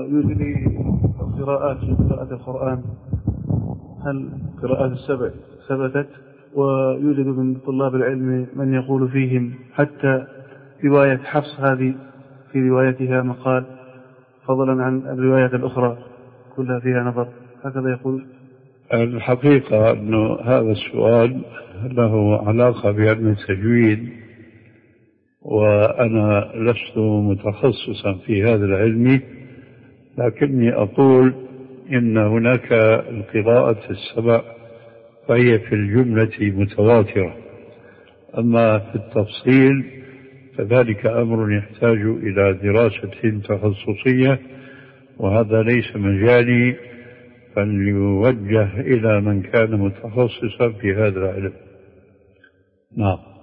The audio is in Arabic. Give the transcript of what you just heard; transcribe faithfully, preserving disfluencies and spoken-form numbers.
ويوجد قراءات في قراءة القرآن، هل قراءات السبع ثبتت؟ ويوجد من طلاب العلم من يقول فيهم حتى رواية حفص هذه في روايتها مقال، فضلا عن الروايات الأخرى كلها فيها نظر، هكذا يقول. الحقيقة أنه هذا السؤال له علاقة بعلم التجويد، وأنا لست متخصصا في هذا العلم، لكني أقول إن هناك القراءة السبع فهي في الجملة متواترة، أما في التفصيل فذلك أمر يحتاج إلى دراسة تخصصية، وهذا ليس مجالي، فليوجه إلى من كان متخصصا في هذا العلم. نعم.